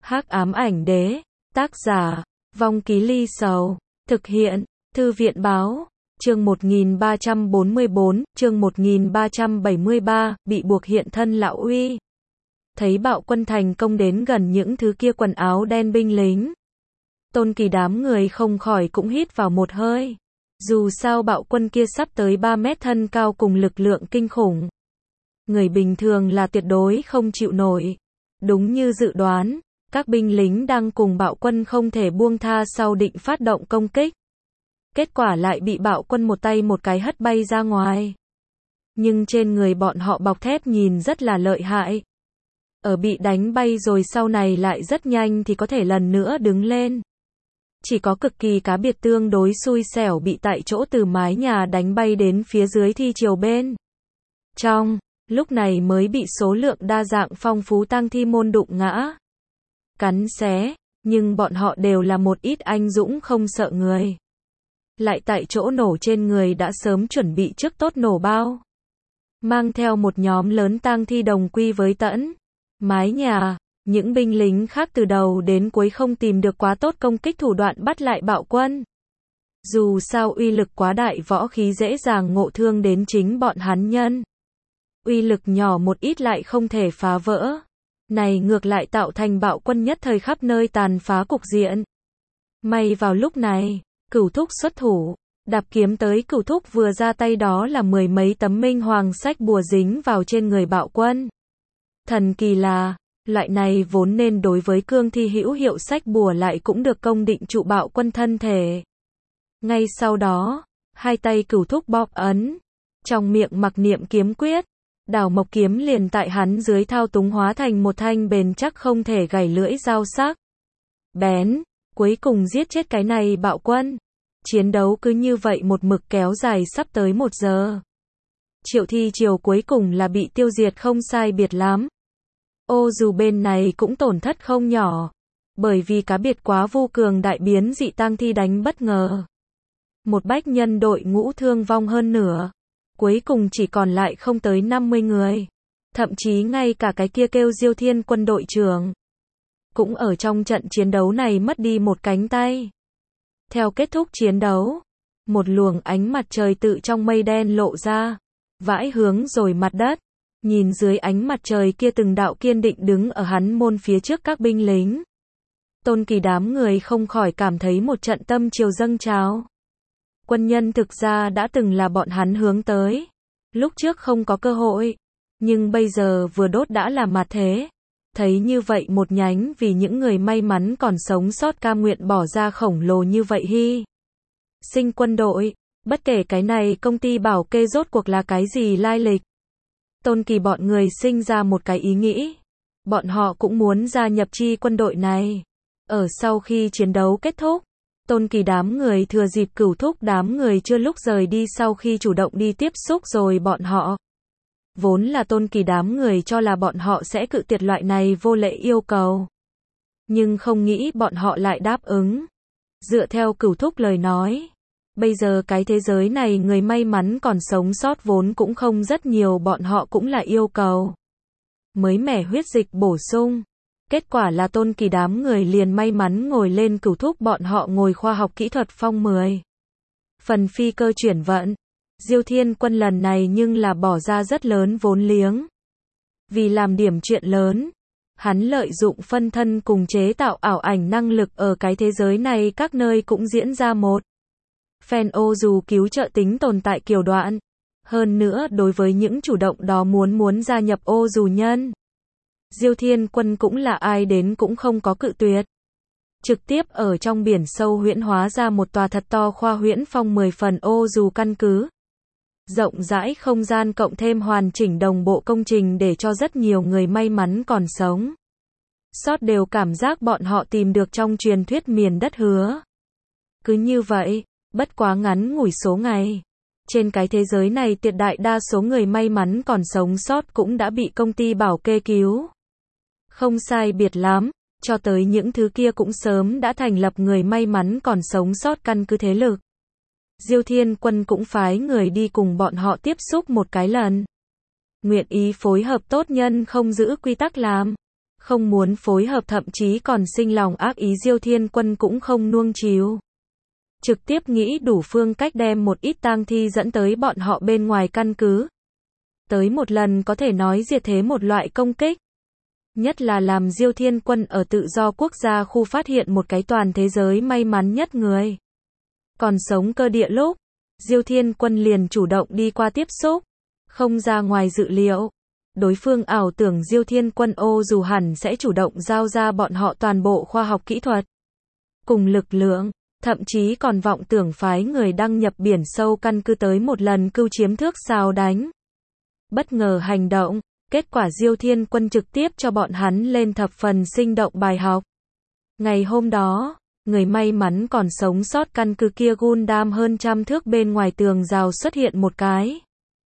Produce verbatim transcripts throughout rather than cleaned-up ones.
Hắc ám ảnh đế, tác giả, Vong Ký Ly Sầu, thực hiện, Thư viện báo, chương một nghìn ba trăm bốn mươi bốn, chương một nghìn ba trăm bảy mươi ba, bị buộc hiện thân lão uy. Thấy Bạo Quân thành công đến gần những thứ kia quần áo đen binh lính. Tôn Kỳ đám người không khỏi cũng hít vào một hơi. Dù sao Bạo Quân kia sắp tới ba mét thân cao cùng lực lượng kinh khủng. Người bình thường là tuyệt đối không chịu nổi. Đúng như dự đoán, các binh lính đang cùng Bạo Quân không thể buông tha sau định phát động công kích. Kết quả lại bị Bạo Quân một tay một cái hất bay ra ngoài. Nhưng trên người bọn họ bọc thép nhìn rất là lợi hại. Ở bị đánh bay rồi sau này lại rất nhanh thì có thể lần nữa đứng lên. Chỉ có cực kỳ cá biệt tương đối xui xẻo bị tại chỗ từ mái nhà đánh bay đến phía dưới thi triều bên trong, lúc này mới bị số lượng đa dạng phong phú tang thi môn đụng ngã, cắn xé, nhưng bọn họ đều là một ít anh dũng không sợ người. Lại tại chỗ nổ trên người đã sớm chuẩn bị trước tốt nổ bao. Mang theo một nhóm lớn tang thi đồng quy với tẫn. Mái nhà, những binh lính khác từ đầu đến cuối không tìm được quá tốt công kích thủ đoạn bắt lại Bạo Quân. Dù sao uy lực quá đại võ khí dễ dàng ngộ thương đến chính bọn hắn nhân. Uy lực nhỏ một ít lại không thể phá vỡ. Này ngược lại tạo thành Bạo Quân nhất thời khắp nơi tàn phá cục diện. May vào lúc này, Cửu Thúc xuất thủ, đạp kiếm tới. Cửu Thúc vừa ra tay đó là mười mấy tấm minh hoàng sách bùa dính vào trên người Bạo Quân. Thần kỳ là, loại này vốn nên đối với cương thi hữu hiệu sách bùa lại cũng được công định trụ Bạo Quân thân thể. Ngay sau đó, hai tay Cửu Thúc bóp ấn, trong miệng mặc niệm kiếm quyết, đào mộc kiếm liền tại hắn dưới thao túng hóa thành một thanh bền chắc không thể gảy lưỡi dao sắc bén, cuối cùng giết chết cái này Bạo Quân. Chiến đấu cứ như vậy một mực kéo dài sắp tới một giờ. Triệu thi triều cuối cùng là bị tiêu diệt không sai biệt lắm. Ô dù bên này cũng tổn thất không nhỏ, bởi vì cá biệt quá vô cường đại biến dị tang thi đánh bất ngờ. Một bách nhân đội ngũ thương vong hơn nửa, cuối cùng chỉ còn lại không tới năm mươi người. Thậm chí ngay cả cái kia kêu Diêu Thiên quân đội trưởng cũng ở trong trận chiến đấu này mất đi một cánh tay. Theo kết thúc chiến đấu, một luồng ánh mặt trời tự trong mây đen lộ ra, vãi hướng rồi mặt đất. Nhìn dưới ánh mặt trời kia từng đạo kiên định đứng ở hắn môn phía trước các binh lính. Tôn Kỳ đám người không khỏi cảm thấy một trận tâm triều dâng trào. Quân nhân thực ra đã từng là bọn hắn hướng tới. Lúc trước không có cơ hội, nhưng bây giờ vừa đốt đã là mặt thế. Thấy như vậy một nhánh vì những người may mắn còn sống sót cam nguyện bỏ ra khổng lồ như vậy hy sinh quân đội, bất kể cái này công ty bảo kê rốt cuộc là cái gì lai lịch. Tôn Kỳ bọn người sinh ra một cái ý nghĩ. Bọn họ cũng muốn gia nhập chi quân đội này. Ở sau khi chiến đấu kết thúc, Tôn Kỳ đám người thừa dịp Cửu Thúc đám người chưa lúc rời đi sau khi chủ động đi tiếp xúc rồi bọn họ. Vốn là Tôn Kỳ đám người cho là bọn họ sẽ cự tuyệt loại này vô lễ yêu cầu. Nhưng không nghĩ bọn họ lại đáp ứng. Dựa theo Cửu Thúc lời nói. Bây giờ cái thế giới này người may mắn còn sống sót vốn cũng không rất nhiều, bọn họ cũng là yêu cầu mới mẻ huyết dịch bổ sung. Kết quả là Tôn Kỳ đám người liền may mắn ngồi lên Cửu Thúc bọn họ ngồi khoa học kỹ thuật phong mười phần phi cơ chuyển vận. Diêu Thiên quân lần này nhưng là bỏ ra rất lớn vốn liếng. Vì làm điểm chuyện lớn, hắn lợi dụng phân thân cùng chế tạo ảo ảnh năng lực ở cái thế giới này các nơi cũng diễn ra một phen ô dù cứu trợ tính tồn tại kiểu đoạn. Hơn nữa đối với những chủ động đó muốn muốn gia nhập ô dù nhân, Diêu Thiên quân cũng là ai đến cũng không có cự tuyệt. Trực tiếp ở trong biển sâu huyễn hóa ra một tòa thật to khoa huyễn phong mười phần ô dù căn cứ. Rộng rãi không gian cộng thêm hoàn chỉnh đồng bộ công trình để cho rất nhiều người may mắn còn sống sót đều cảm giác bọn họ tìm được trong truyền thuyết miền đất hứa. Cứ như vậy, bất quá ngắn ngủi số ngày, trên cái thế giới này tuyệt đại đa số người may mắn còn sống sót cũng đã bị công ty bảo kê cứu. Không sai biệt lắm, cho tới những thứ kia cũng sớm đã thành lập người may mắn còn sống sót căn cứ thế lực. Diêu Thiên quân cũng phái người đi cùng bọn họ tiếp xúc một cái lần. Nguyện ý phối hợp tốt nhân không giữ quy tắc làm. không muốn phối hợp, thậm chí còn sinh lòng ác ý. Diêu Thiên Quân cũng không nuông chiều, trực tiếp nghĩ đủ phương cách đem một ít tang thi dẫn tới bọn họ bên ngoài căn cứ. Tới một lần có thể nói diệt thế một loại công kích. Nhất là làm Diêu Thiên Quân ở tự do quốc gia khu phát hiện một cái toàn thế giới may mắn nhất người còn sống cơ địa lúc, Diêu Thiên Quân liền chủ động đi qua tiếp xúc. Không ra ngoài dự liệu, đối phương ảo tưởng Diêu Thiên Quân ô dù hẳn sẽ chủ động giao ra bọn họ toàn bộ khoa học kỹ thuật cùng lực lượng, thậm chí còn vọng tưởng phái người đăng nhập biển sâu căn cứ tới một lần cưu chiếm thước sao đánh. Bất ngờ hành động, kết quả Diêu Thiên Quân trực tiếp cho bọn hắn lên thập phần sinh động bài học. Ngày hôm đó, người may mắn còn sống sót căn cứ kia Gundam hơn trăm thước bên ngoài tường rào xuất hiện một cái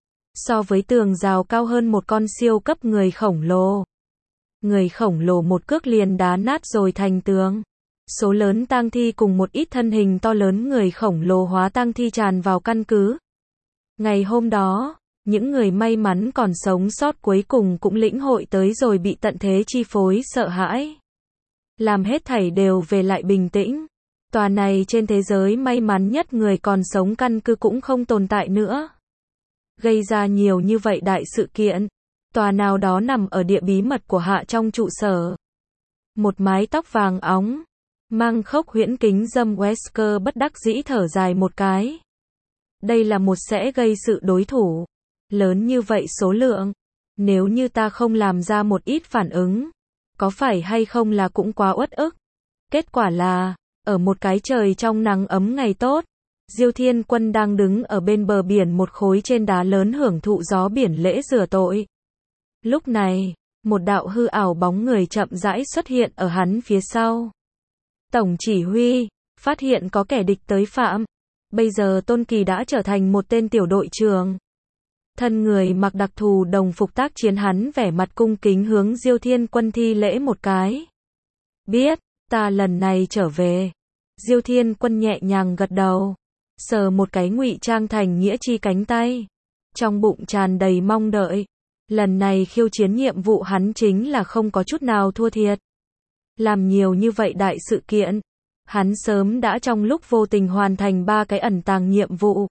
so với tường rào cao hơn một con siêu cấp người khổng lồ. Người khổng lồ một cước liền đá nát rồi thành tường. Số lớn tang thi cùng một ít thân hình to lớn người khổng lồ hóa tang thi tràn vào căn cứ. Ngày hôm đó, những người may mắn còn sống sót cuối cùng cũng lĩnh hội tới rồi bị tận thế chi phối sợ hãi. Làm hết thảy đều về lại bình tĩnh. Tòa này trên thế giới may mắn nhất người còn sống căn cứ cũng không tồn tại nữa. Gây ra nhiều như vậy đại sự kiện. Tòa nào đó nằm ở địa bí mật của Hạ trong trụ sở. Một mái tóc vàng óng, mang khốc huyễn kính dâm Wesker bất đắc dĩ thở dài một cái. Đây là một sẽ gây sự đối thủ lớn như vậy số lượng. Nếu như ta không làm ra một ít phản ứng, có phải hay không là cũng quá uất ức. Kết quả là, ở một cái trời trong nắng ấm ngày tốt, Diêu Thiên Quân đang đứng ở bên bờ biển một khối trên đá lớn hưởng thụ gió biển lễ rửa tội. Lúc này, một đạo hư ảo bóng người chậm rãi xuất hiện ở hắn phía sau. Tổng chỉ huy, phát hiện có kẻ địch tới phạm. Bây giờ Tôn Kỳ đã trở thành một tên tiểu đội trưởng. Thân người mặc đặc thù đồng phục tác chiến, hắn vẻ mặt cung kính hướng Diêu Thiên Quân thi lễ một cái. Biết, ta lần này trở về. Diêu Thiên Quân nhẹ nhàng gật đầu, sờ một cái ngụy trang thành nghĩa chi cánh tay. Trong bụng tràn đầy mong đợi. Lần này khiêu chiến nhiệm vụ hắn chính là không có chút nào thua thiệt. Làm nhiều như vậy đại sự kiện, hắn sớm đã trong lúc vô tình hoàn thành ba cái ẩn tàng nhiệm vụ.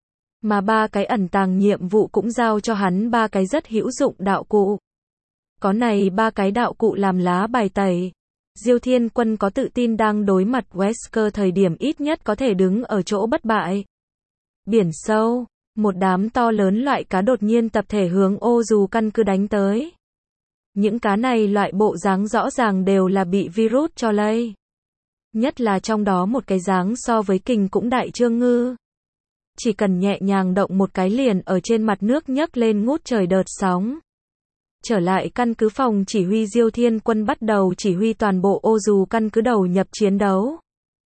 Mà ba cái ẩn tàng nhiệm vụ cũng giao cho hắn ba cái rất hữu dụng đạo cụ. Có này ba cái đạo cụ làm lá bài tẩy. Diêu Thiên Quân có tự tin đang đối mặt Wesker thời điểm ít nhất có thể đứng ở chỗ bất bại. Biển sâu, một đám to lớn loại cá đột nhiên tập thể hướng ô dù căn cứ đánh tới. Những cá này loại bộ dáng rõ ràng đều là bị virus cho lây. Nhất là trong đó một cái dáng so với kình cũng đại trương ngư. Chỉ cần nhẹ nhàng động một cái liền ở trên mặt nước nhấc lên ngút trời đợt sóng. Trở lại căn cứ phòng chỉ huy, Diêu Thiên Quân bắt đầu chỉ huy toàn bộ ô dù căn cứ đầu nhập chiến đấu.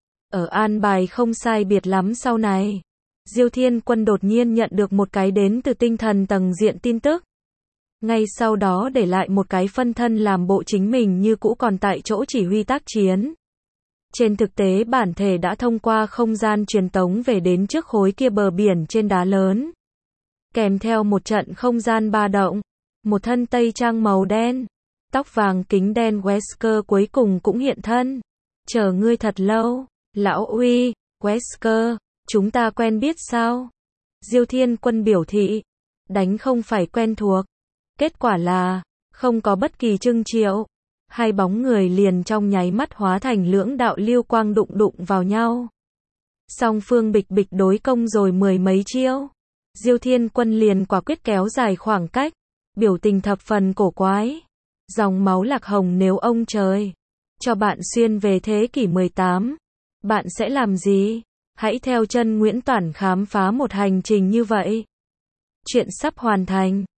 Ở an bài không sai biệt lắm sau này, Diêu Thiên Quân đột nhiên nhận được một cái đến từ tinh thần tầng diện tin tức. Ngay sau đó để lại một cái phân thân làm bộ chính mình như cũ còn tại chỗ chỉ huy tác chiến. Trên thực tế bản thể đã thông qua không gian truyền tống về đến trước khối kia bờ biển trên đá lớn. Kèm theo một trận không gian ba động, một thân tây trang màu đen, tóc vàng kính đen Wesker cuối cùng cũng hiện thân. Chờ ngươi thật lâu, lão uy, Wesker, chúng ta quen biết sao? Diêu Thiên Quân biểu thị, đánh không phải quen thuộc. Kết quả là, không có bất kỳ trưng triệu. Hai bóng người liền trong nháy mắt hóa thành lưỡng đạo lưu quang đụng đụng vào nhau. Song phương bịch bịch đối công rồi mười mấy chiêu. Diêu Thiên Quân liền quả quyết kéo dài khoảng cách, biểu tình thập phần cổ quái. Dòng máu lạc hồng, nếu ông trời cho bạn xuyên về thế kỷ mười tám, bạn sẽ làm gì? Hãy theo chân Nguyễn Toản khám phá một hành trình như vậy. Chuyện sắp hoàn thành.